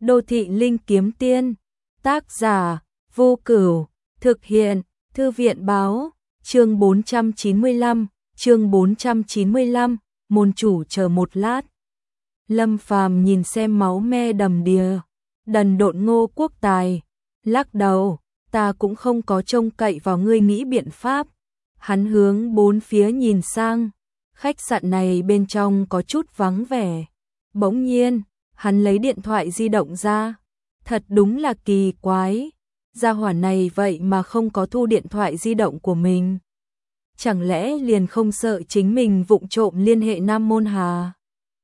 Đô thị linh kiếm tiên. Tác giả Vô Cửu. Thực hiện Thư viện báo. Chương 495. Chương 495. Môn chủ chờ một lát. Lâm Phàm nhìn xem máu me đầm đìa, đần độn Ngô Quốc Tài, lắc đầu, ta cũng không có trông cậy vào ngươi nghĩ biện pháp. Hắn hướng bốn phía nhìn sang, khách sạn này bên trong có chút vắng vẻ. Bỗng nhiên, hắn lấy điện thoại di động ra, thật đúng là kỳ quái, gia hỏa này vậy mà không có thu điện thoại di động của mình. Chẳng lẽ liền không sợ chính mình vụng trộm liên hệ Nam Môn Hà?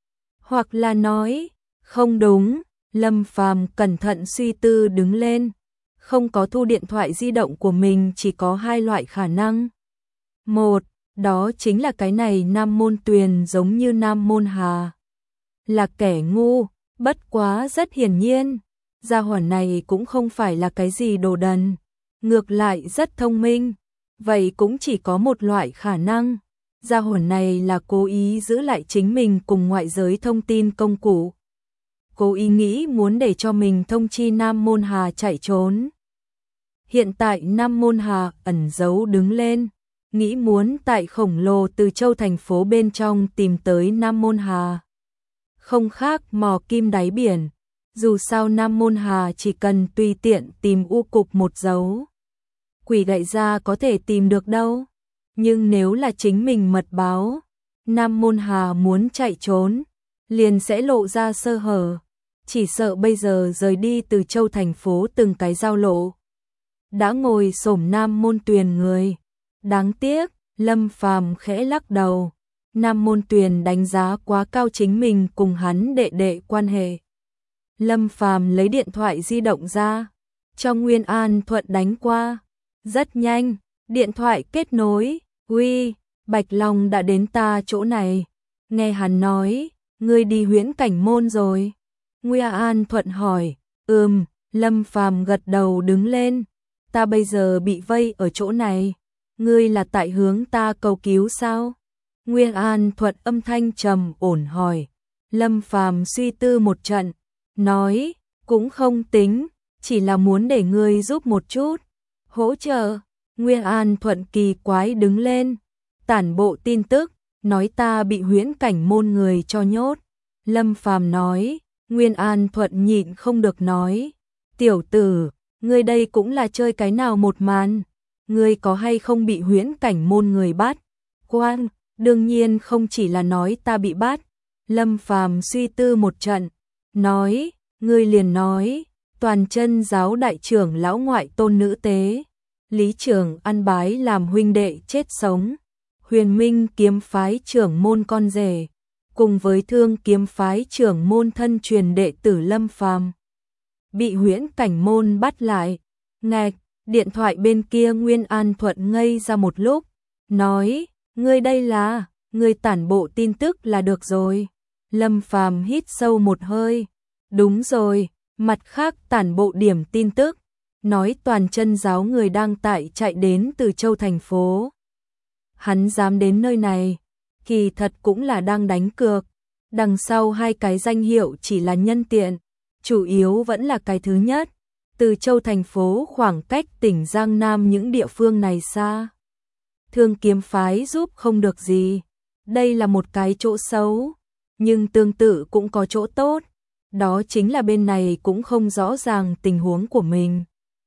Hoặc là nói, không đúng, Lâm Phàm cẩn thận suy tư đứng lên, không có thu điện thoại di động của mình chỉ có hai loại khả năng. Một, đó chính là cái này Nam Môn Tuyền giống như Nam Môn Hà, là kẻ ngu, bất quá rất hiển nhiên, gia hỏa này cũng không phải là cái gì đồ đần, ngược lại rất thông minh. Vậy cũng chỉ có một loại khả năng, gia hỏa này là cố ý giữ lại chính mình cùng ngoại giới thông tin công cụ. Cố ý nghĩ muốn để cho mình thông chi Nam Môn Hà chạy trốn. Hiện tại Nam Môn Hà ẩn giấu đứng lên, nghĩ muốn tại khổng lồ Từ Châu thành phố bên trong tìm tới Nam Môn Hà. Không khác mò kim đáy biển, dù sao Nam Môn Hà chỉ cần tùy tiện tìm u cục một dấu. Quỷ đại gia có thể tìm được đâu. Nhưng nếu là chính mình mật báo, Nam Môn Hà muốn chạy trốn, liền sẽ lộ ra sơ hở. Chỉ sợ bây giờ rời đi Từ Châu thành phố từng cái giao lộ, đã ngồi xổm Nam Môn Tuyền người. Đáng tiếc, Lâm Phàm khẽ lắc đầu. Nam Môn Tuyền đánh giá quá cao chính mình cùng hắn đệ đệ quan hệ. Lâm Phàm lấy điện thoại di động ra, cho Nguyên An Thuận đánh qua. Rất nhanh, điện thoại kết nối. Uy, Bạch Long đã đến ta chỗ này. Nghe hắn nói, ngươi đi Huyễn Cảnh Môn rồi. Nguyên An Thuận hỏi. Lâm Phàm gật đầu đứng lên. Ta bây giờ bị vây ở chỗ này. Ngươi là tại hướng ta cầu cứu sao? Nguyên An Thuận âm thanh trầm ổn hỏi. Lâm Phàm suy tư một trận, nói, cũng không tính, chỉ là muốn để ngươi giúp một chút. Hỗ trợ. Nguyên An Thuận kỳ quái đứng lên, tản bộ tin tức, nói ta bị Huyễn Cảnh Môn người cho nhốt. Lâm Phàm nói. Nguyên An Thuận nhịn không được nói, tiểu tử, ngươi đây cũng là chơi cái nào một màn, ngươi có hay không bị Huyễn Cảnh Môn người bắt? Quan, đương nhiên không chỉ là nói ta bị bắt. Lâm Phàm suy tư một trận, nói, ngươi liền nói, Toàn Chân giáo đại trưởng lão ngoại tôn nữ tế, Lý Trường ăn bái làm huynh đệ chết sống, Huyền Minh kiếm phái trưởng môn con rể, cùng với Thương kiếm phái trưởng môn thân truyền đệ tử Lâm Phàm bị Huyễn Cảnh Môn bắt lại. Ngạch, điện thoại bên kia Nguyên An Thuận ngây ra một lúc, nói, ngươi đây là, ngươi tản bộ tin tức là được rồi. Lâm Phàm hít sâu một hơi, đúng rồi, mặt khác tản bộ điểm tin tức, nói Toàn Chân giáo người đang tại chạy đến Từ Châu thành phố. Hắn dám đến nơi này, kỳ thật cũng là đang đánh cược. Đằng sau hai cái danh hiệu chỉ là nhân tiện, chủ yếu vẫn là cái thứ nhất. Từ Châu thành phố khoảng cách tỉnh Giang Nam những địa phương này xa. Thương kiếm phái giúp không được gì. Đây là một cái chỗ xấu, nhưng tương tự cũng có chỗ tốt. Đó chính là bên này cũng không rõ ràng tình huống của mình.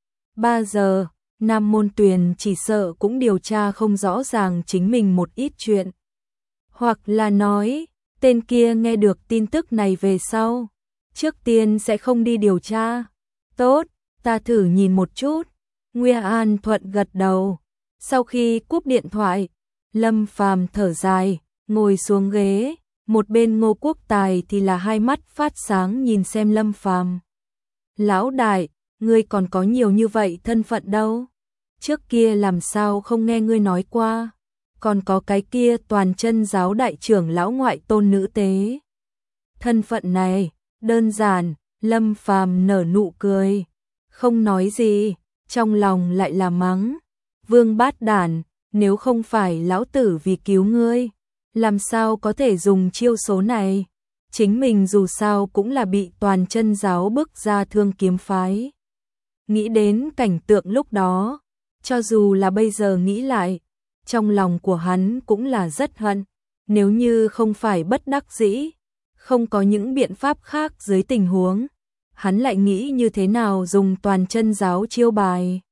3 giờ, Nam Môn Tuyền chỉ sợ cũng điều tra không rõ ràng chính mình một ít chuyện. Hoặc là nói, tên kia nghe được tin tức này về sau, trước tiên sẽ không đi điều tra. Tốt, ta thử nhìn một chút. Nguyên An Thuận gật đầu. Sau khi cúp điện thoại, Lâm Phàm thở dài, ngồi xuống ghế. Một bên Ngô Quốc Tài thì là hai mắt phát sáng nhìn xem Lâm Phàm. Lão đại, ngươi còn có nhiều như vậy thân phận đâu? Trước kia làm sao không nghe ngươi nói qua? Còn có cái kia Toàn Chân giáo đại trưởng lão ngoại tôn nữ tế. Thân phận này, đơn giản, Lâm Phàm nở nụ cười, không nói gì, trong lòng lại là mắng. Vương bát đản, nếu không phải lão tử vì cứu ngươi, làm sao có thể dùng chiêu số này? chính mình dù sao cũng là bị Toàn Chân giáo bức ra Thương Kiếm phái. Nghĩ đến cảnh tượng lúc đó, cho dù là bây giờ nghĩ lại, trong lòng của hắn cũng là rất hận, nếu như không phải bất đắc dĩ, không có những biện pháp khác dưới tình huống, hắn lại nghĩ như thế nào dùng Toàn Chân giáo chiêu bài.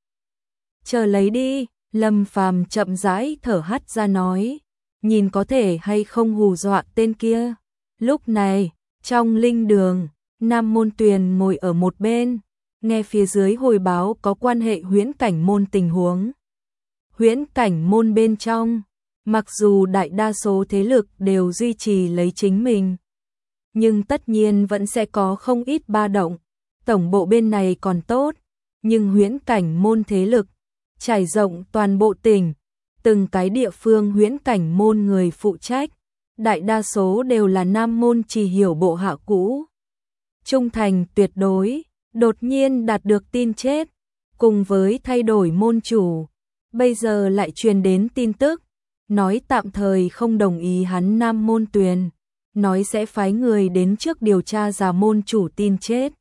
Chờ lấy đi, Lâm Phàm chậm rãi thở hắt ra nói, nhìn có thể hay không hù dọa tên kia. Lúc này, trong linh đường, Nam Môn Tuyền ngồi ở một bên, nghe phía dưới hồi báo có quan hệ huyễn cảnh môn tình huống. Huyễn cảnh môn bên trong, mặc dù đại đa số thế lực đều duy trì lấy chính mình, nhưng tất nhiên vẫn sẽ có không ít ba động. Tổng bộ bên này còn tốt, nhưng huyễn cảnh môn thế lực trải rộng toàn bộ tỉnh, từng cái địa phương huyễn cảnh môn người phụ trách, đại đa số đều là Nam Môn Chỉ Hiểu bộ hạ cũ. Trung thành tuyệt đối, đột nhiên đạt được tin chết, cùng với thay đổi môn chủ, bây giờ lại truyền đến tin tức, nói tạm thời không đồng ý hắn Nam Môn Tuyền, nói sẽ phái người đến trước điều tra ra môn chủ tin chết.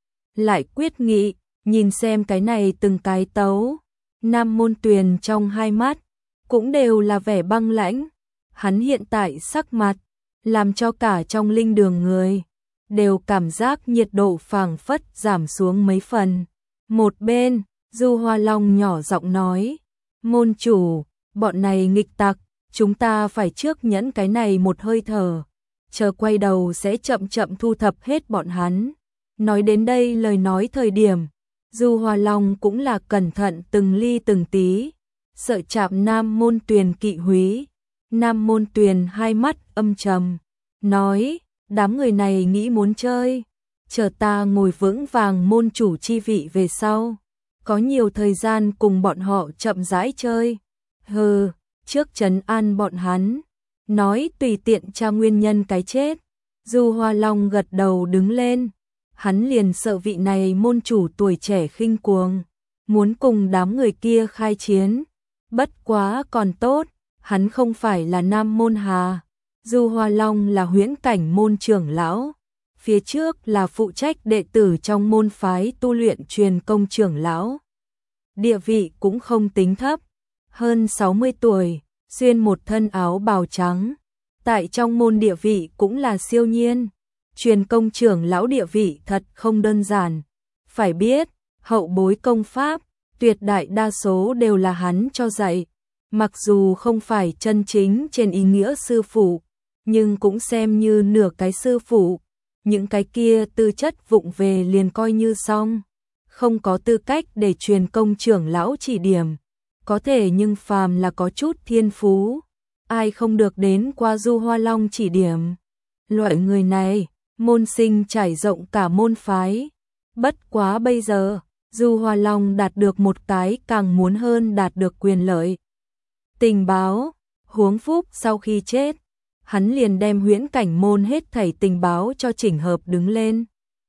Lại quyết nghị, nhìn xem cái này từng cái tấu, Nam Môn Tuyền trong hai mắt, cũng đều là vẻ băng lãnh, hắn hiện tại sắc mặt, làm cho cả trong linh đường người, đều cảm giác nhiệt độ phảng phất giảm xuống mấy phần. Một bên, Du Hoa Long nhỏ giọng nói, môn chủ, bọn này nghịch tặc, chúng ta phải trước nhẫn cái này một hơi thở, chờ quay đầu sẽ chậm chậm thu thập hết bọn hắn. Nói đến đây lời nói thời điểm, Du Hoa Long cũng là cẩn thận từng ly từng tí, sợ chạm Nam Môn Tuyền kỵ húy. Nam Môn Tuyền hai mắt âm trầm, nói, đám người này nghĩ muốn chơi, chờ ta ngồi vững vàng môn chủ chi vị về sau, có nhiều thời gian cùng bọn họ chậm rãi chơi. Hừ, trước trấn an bọn hắn, nói tùy tiện tra nguyên nhân cái chết. Du Hoa Long gật đầu đứng lên, hắn liền sợ vị này môn chủ tuổi trẻ khinh cuồng, muốn cùng đám người kia khai chiến. Bất quá còn tốt, hắn không phải là Nam Môn Hà. Du Hoa Long là huyễn cảnh môn trưởng lão, phía trước là phụ trách đệ tử trong môn phái tu luyện truyền công trưởng lão. Địa vị cũng không tính thấp, hơn 60 tuổi, xuyên một thân áo bào trắng, tại trong môn địa vị cũng là siêu nhiên. Truyền công trưởng lão địa vị thật không đơn giản, phải biết, hậu bối công pháp, tuyệt đại đa số đều là hắn cho dạy, mặc dù không phải chân chính trên ý nghĩa sư phụ, nhưng cũng xem như nửa cái sư phụ, những cái kia tư chất vụng về liền coi như xong, không có tư cách để truyền công trưởng lão chỉ điểm, có thể nhưng phàm là có chút thiên phú, ai không được đến qua Du Hoa Long chỉ điểm. Loại người này, môn sinh trải rộng cả môn phái, bất quá bây giờ, Du Hoa Long đạt được một cái càng muốn hơn đạt được quyền lợi. Tình báo, Huống Phúc sau khi chết, hắn liền đem huyễn cảnh môn hết thảy tình báo cho chỉnh hợp đứng lên,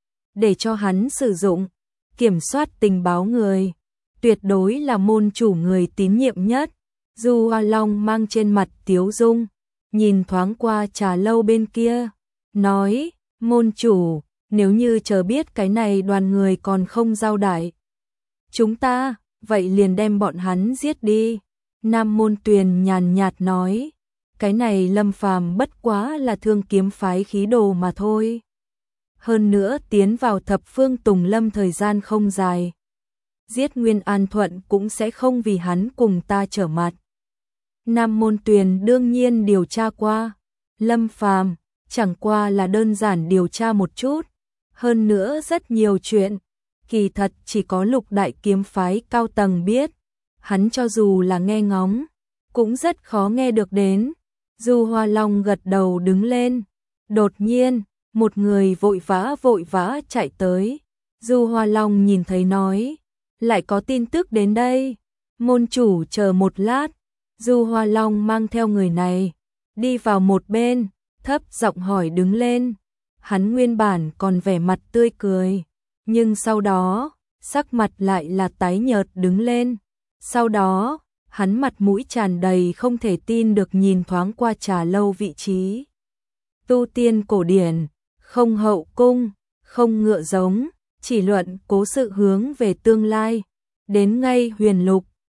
để cho hắn sử dụng, kiểm soát tình báo người, tuyệt đối là môn chủ người tín nhiệm nhất. Du Hoa Long mang trên mặt tiếu dung, nhìn thoáng qua trà lâu bên kia, nói, môn chủ, nếu như chờ biết cái này đoàn người còn không giao đãi chúng ta, vậy liền đem bọn hắn giết đi. Nam Môn Tuyền nhàn nhạt nói, cái này Lâm Phàm bất quá là Thương Kiếm phái khí đồ mà thôi. Hơn nữa tiến vào thập phương Tùng Lâm thời gian không dài, giết Nguyên An Thuận cũng sẽ không vì hắn cùng ta trở mặt. Nam Môn Tuyền đương nhiên điều tra qua, Lâm Phàm chẳng qua là đơn giản điều tra một chút, hơn nữa rất nhiều chuyện, kỳ thật chỉ có Lục Đại Kiếm phái cao tầng biết, hắn cho dù là nghe ngóng, cũng rất khó nghe được đến. Du Hoa Long gật đầu đứng lên, đột nhiên, một người vội vã chạy tới. Du Hoa Long nhìn thấy nói, lại có tin tức đến đây, môn chủ chờ một lát. Du Hoa Long mang theo người này, đi vào một bên, thấp giọng hỏi đứng lên. Hắn nguyên bản còn vẻ mặt tươi cười, nhưng sau đó, sắc mặt lại là tái nhợt đứng lên. Sau đó, hắn mặt mũi tràn đầy không thể tin được nhìn thoáng qua trà lâu vị trí tu tiên cổ điển, không hậu cung, không ngựa giống, chỉ luận cố sự hướng về tương lai. Đến ngay Huyền Lục,